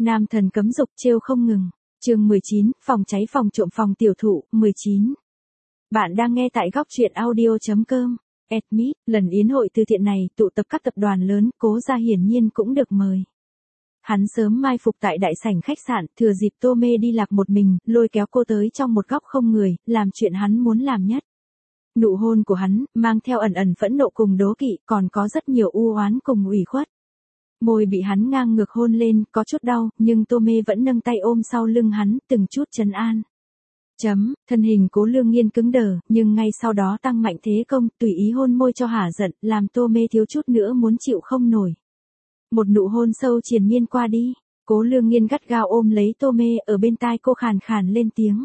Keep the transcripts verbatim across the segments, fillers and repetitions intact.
Nam thần cấm dục trêu không ngừng. Chương mười chín, phòng cháy phòng trộm phòng tiểu thụ, mười chín. Bạn đang nghe tại góc truyện audio chấm com. Admit, lần yến hội từ thiện này tụ tập các tập đoàn lớn, Cố Gia hiển nhiên cũng được mời. Hắn sớm mai phục tại đại sảnh khách sạn, thừa dịp Tô Mê đi lạc một mình, lôi kéo cô tới trong một góc không người, làm chuyện hắn muốn làm nhất. Nụ hôn của hắn, mang theo ẩn ẩn phẫn nộ cùng đố kỵ, còn có rất nhiều u oán cùng ủy khuất. Môi bị hắn ngang ngược hôn lên, có chút đau, nhưng Tô Mê vẫn nâng tay ôm sau lưng hắn, từng chút trấn an. Chấm, thân hình Cố Lương Nghiên cứng đờ, nhưng ngay sau đó tăng mạnh thế công, tùy ý hôn môi cho hả giận, làm Tô Mê thiếu chút nữa muốn chịu không nổi. Một nụ hôn sâu triền miên qua đi, Cố Lương Nghiên gắt gao ôm lấy Tô Mê, ở bên tai cô khàn khàn lên tiếng.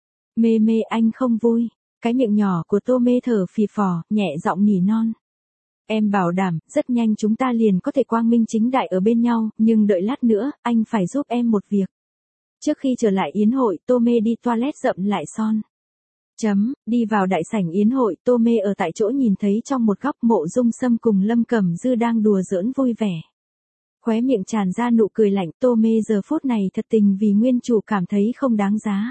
Mê Mê, anh không vui. Cái miệng nhỏ của Tô Mê thở phì phò, nhẹ giọng nỉ non. Em bảo đảm, rất nhanh chúng ta liền có thể quang minh chính đại ở bên nhau, nhưng đợi lát nữa, anh phải giúp em một việc. Trước khi trở lại yến hội, Tô Mê đi toilet rậm lại son. Chấm, đi vào đại sảnh yến hội, Tô Mê ở tại chỗ nhìn thấy trong một góc Mộ Dung Sâm cùng Lâm Cẩm Dư đang đùa giỡn vui vẻ. Khóe miệng tràn ra nụ cười lạnh, Tô Mê giờ phút này thật tình vì nguyên chủ cảm thấy không đáng giá.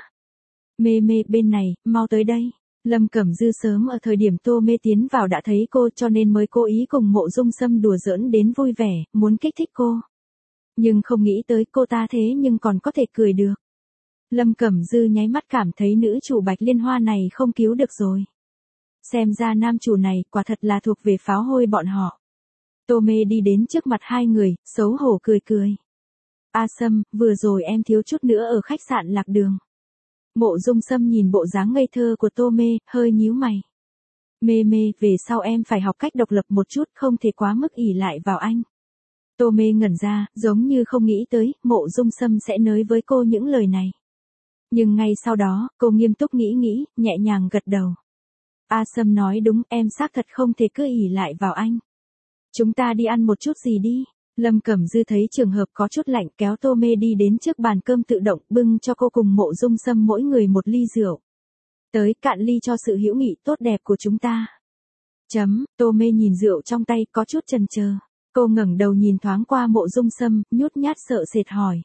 Mê Mê, bên này, mau tới đây. Lâm Cẩm Dư sớm ở thời điểm Tô Mê tiến vào đã thấy cô, cho nên mới cố ý cùng Mộ Dung Sâm đùa giỡn đến vui vẻ, muốn kích thích cô. Nhưng không nghĩ tới cô ta thế nhưng còn có thể cười được. Lâm Cẩm Dư nháy mắt cảm thấy nữ chủ Bạch Liên Hoa này không cứu được rồi. Xem ra nam chủ này quả thật là thuộc về pháo hôi bọn họ. Tô Mê đi đến trước mặt hai người, xấu hổ cười cười. A Sâm, vừa rồi em thiếu chút nữa ở khách sạn lạc đường. Mộ Dung Sâm nhìn bộ dáng ngây thơ của Tô Mê, hơi nhíu mày. Mê Mê, về sau em phải học cách độc lập một chút, không thể quá mức ỷ lại vào anh. Tô Mê ngẩn ra, giống như không nghĩ tới, Mộ Dung Sâm sẽ nói với cô những lời này. Nhưng ngay sau đó, cô nghiêm túc nghĩ nghĩ, nhẹ nhàng gật đầu. A Sâm nói đúng, em xác thật không thể cứ ỷ lại vào anh. Chúng ta đi ăn một chút gì đi. Lâm Cẩm Dư thấy trường hợp có chút lạnh, kéo Tô Mê đi đến trước bàn cơm tự động, bưng cho cô cùng Mộ Dung Sâm mỗi người một ly rượu. Tới, cạn ly cho sự hữu nghị tốt đẹp của chúng ta. Chấm, Tô Mê nhìn rượu trong tay, có chút chần chờ. Cô ngẩng đầu nhìn thoáng qua Mộ Dung Sâm, nhút nhát sợ sệt hỏi.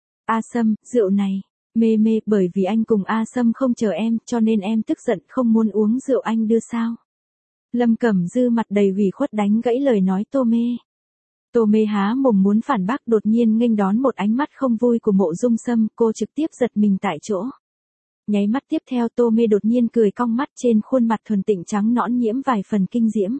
A Sâm, rượu này. Mê Mê, bởi vì anh cùng A Sâm không chờ em, cho nên em tức giận không muốn uống rượu anh đưa sao. Lâm Cẩm Dư mặt đầy ủy khuất đánh gãy lời nói Tô Mê. Tô Mê há mồm muốn phản bác, đột nhiên nghênh đón một ánh mắt không vui của Mộ Dung Sâm, cô trực tiếp giật mình tại chỗ. Nháy mắt tiếp theo Tô Mê đột nhiên cười cong mắt, trên khuôn mặt thuần tịnh trắng nõn nhiễm vài phần kinh diễm.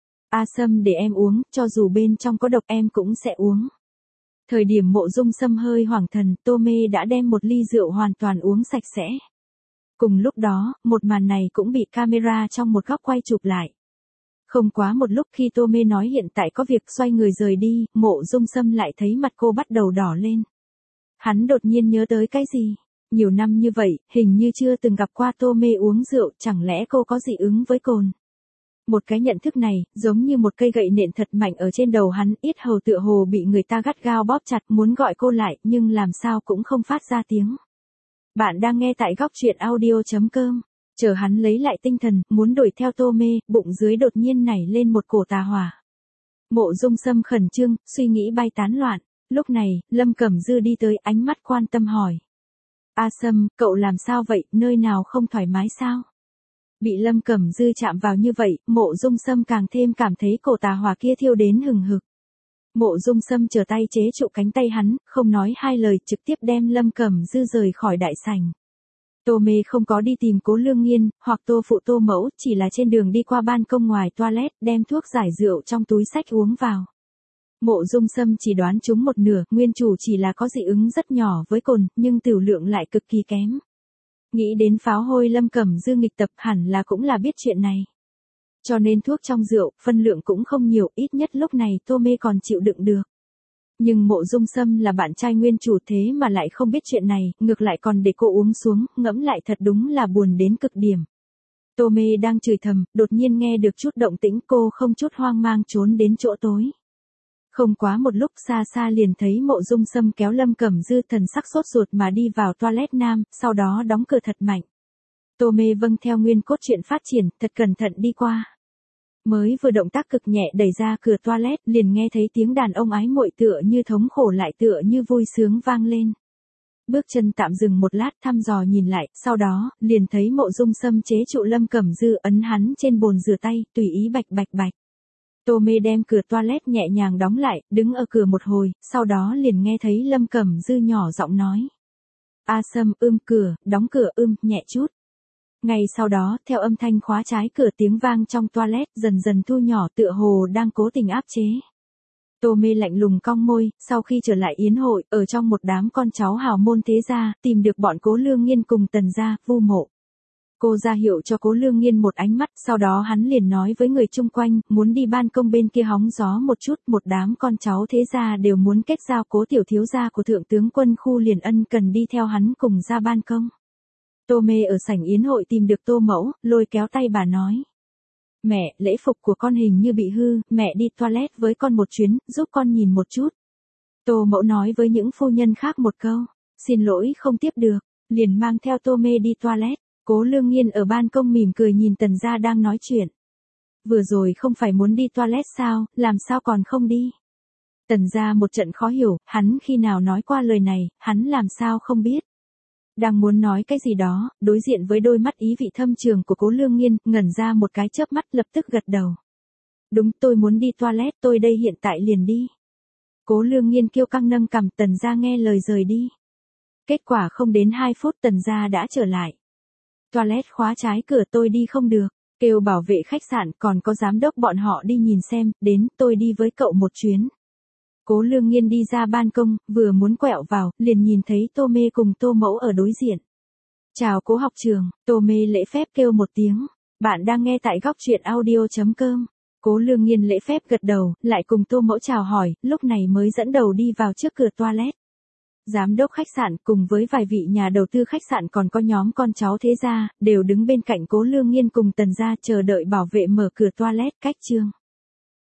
A Sâm, để em uống, cho dù bên trong có độc em cũng sẽ uống. Thời điểm Mộ Dung Sâm hơi hoảng thần, Tô Mê đã đem một ly rượu hoàn toàn uống sạch sẽ. Cùng lúc đó, một màn này cũng bị camera trong một góc quay chụp lại. Không quá một lúc khi Tô Mê nói hiện tại có việc xoay người rời đi, Mộ Dung Sâm lại thấy mặt cô bắt đầu đỏ lên. Hắn đột nhiên nhớ tới cái gì? Nhiều năm như vậy, hình như chưa từng gặp qua Tô Mê uống rượu, chẳng lẽ cô có dị ứng với cồn? Một cái nhận thức này, giống như một cây gậy nện thật mạnh ở trên đầu hắn, yết hầu tựa hồ bị người ta gắt gao bóp chặt, muốn gọi cô lại, nhưng làm sao cũng không phát ra tiếng. Bạn đang nghe tại góc truyện audio chấm com. Chờ hắn lấy lại tinh thần, muốn đuổi theo Tô Mê, bụng dưới đột nhiên nảy lên một cổ tà hỏa. Mộ Dung Sâm khẩn trương, suy nghĩ bay tán loạn. Lúc này, Lâm Cẩm Dư đi tới, ánh mắt quan tâm hỏi. A Sâm, cậu làm sao vậy, nơi nào không thoải mái sao? Bị Lâm Cẩm Dư chạm vào như vậy, Mộ Dung Sâm càng thêm cảm thấy cổ tà hỏa kia thiêu đến hừng hực. Mộ Dung Sâm trở tay chế trụ cánh tay hắn, không nói hai lời, trực tiếp đem Lâm Cẩm Dư rời khỏi đại sảnh. Tô Mê không có đi tìm Cố Lương Nghiên, hoặc Tô Phụ Tô Mẫu, chỉ là trên đường đi qua ban công ngoài toilet, đem thuốc giải rượu trong túi xách uống vào. Mộ Dung Sâm chỉ đoán chúng một nửa, nguyên chủ chỉ là có dị ứng rất nhỏ với cồn, nhưng tửu lượng lại cực kỳ kém. Nghĩ đến pháo hôi Lâm Cẩm Dư nghịch tập hẳn là cũng là biết chuyện này. Cho nên thuốc trong rượu, phân lượng cũng không nhiều, ít nhất lúc này Tô Mê còn chịu đựng được. Nhưng Mộ Dung Sâm là bạn trai nguyên chủ thế mà lại không biết chuyện này, ngược lại còn để cô uống xuống, ngẫm lại thật đúng là buồn đến cực điểm. Tô Mê đang chửi thầm, đột nhiên nghe được chút động tĩnh, cô không chút hoang mang trốn đến chỗ tối. Không quá một lúc xa xa liền thấy Mộ Dung Sâm kéo Lâm Cẩm Dư thần sắc sốt ruột mà đi vào toilet nam, sau đó đóng cửa thật mạnh. Tô Mê vâng theo nguyên cốt truyện phát triển, thật cẩn thận đi qua. Mới vừa động tác cực nhẹ đẩy ra cửa toilet, liền nghe thấy tiếng đàn ông ái muội tựa như thống khổ lại tựa như vui sướng vang lên. Bước chân tạm dừng một lát thăm dò nhìn lại, sau đó, liền thấy Mộ Dung Sâm chế trụ Lâm Cẩm Dư ấn hắn trên bồn rửa tay, tùy ý bạch bạch bạch. Tô Mê đem cửa toilet nhẹ nhàng đóng lại, đứng ở cửa một hồi, sau đó liền nghe thấy Lâm Cẩm Dư nhỏ giọng nói. A Sâm, ưm cửa, đóng cửa ưm, nhẹ chút. Ngay sau đó, theo âm thanh khóa trái cửa tiếng vang trong toilet dần dần thu nhỏ tựa hồ đang cố tình áp chế. Tô Mê lạnh lùng cong môi, sau khi trở lại yến hội, ở trong một đám con cháu hào môn thế gia, tìm được bọn Cố Lương Nghiên cùng Tần gia, Vu Mộ. Cô ra hiệu cho Cố Lương Nghiên một ánh mắt, sau đó hắn liền nói với người chung quanh, muốn đi ban công bên kia hóng gió một chút, một đám con cháu thế gia đều muốn kết giao Cố tiểu thiếu gia của thượng tướng quân khu liền ân cần đi theo hắn cùng ra ban công. Tô Mê ở sảnh yến hội tìm được Tô Mẫu, lôi kéo tay bà nói. Mẹ, lễ phục của con hình như bị hư, mẹ đi toilet với con một chuyến, giúp con nhìn một chút. Tô Mẫu nói với những phu nhân khác một câu, xin lỗi không tiếp được, liền mang theo Tô Mê đi toilet. Cố Lương Nghiên ở ban công mỉm cười nhìn Tần gia đang nói chuyện. Vừa rồi không phải muốn đi toilet sao, làm sao còn không đi? Tần gia một trận khó hiểu, hắn khi nào nói qua lời này, hắn làm sao không biết? Đang muốn nói cái gì đó, đối diện với đôi mắt ý vị thâm trường của Cố Lương Nghiên, ngẩn ra một cái chớp mắt lập tức gật đầu. Đúng, tôi muốn đi toilet, tôi đây hiện tại liền đi. Cố Lương Nghiên kiêu căng nâng cằm, Tần gia nghe lời rời đi. Kết quả không đến hai phút Tần gia đã trở lại. Toilet khóa trái cửa, tôi đi không được, kêu bảo vệ khách sạn, còn có giám đốc bọn họ đi nhìn xem, đến, tôi đi với cậu một chuyến. Cố Lương Nghiên đi ra ban công, vừa muốn quẹo vào, liền nhìn thấy Tô Mê cùng Tô Mẫu ở đối diện. Chào Cố học trường, Tô Mê lễ phép kêu một tiếng. Bạn đang nghe tại góc truyện audio chấm com. Cố Lương Nghiên lễ phép gật đầu, lại cùng Tô Mẫu chào hỏi, lúc này mới dẫn đầu đi vào trước cửa toilet. Giám đốc khách sạn cùng với vài vị nhà đầu tư khách sạn còn có nhóm con cháu thế gia, đều đứng bên cạnh Cố Lương Nghiên cùng Tần gia chờ đợi bảo vệ mở cửa toilet cách chương.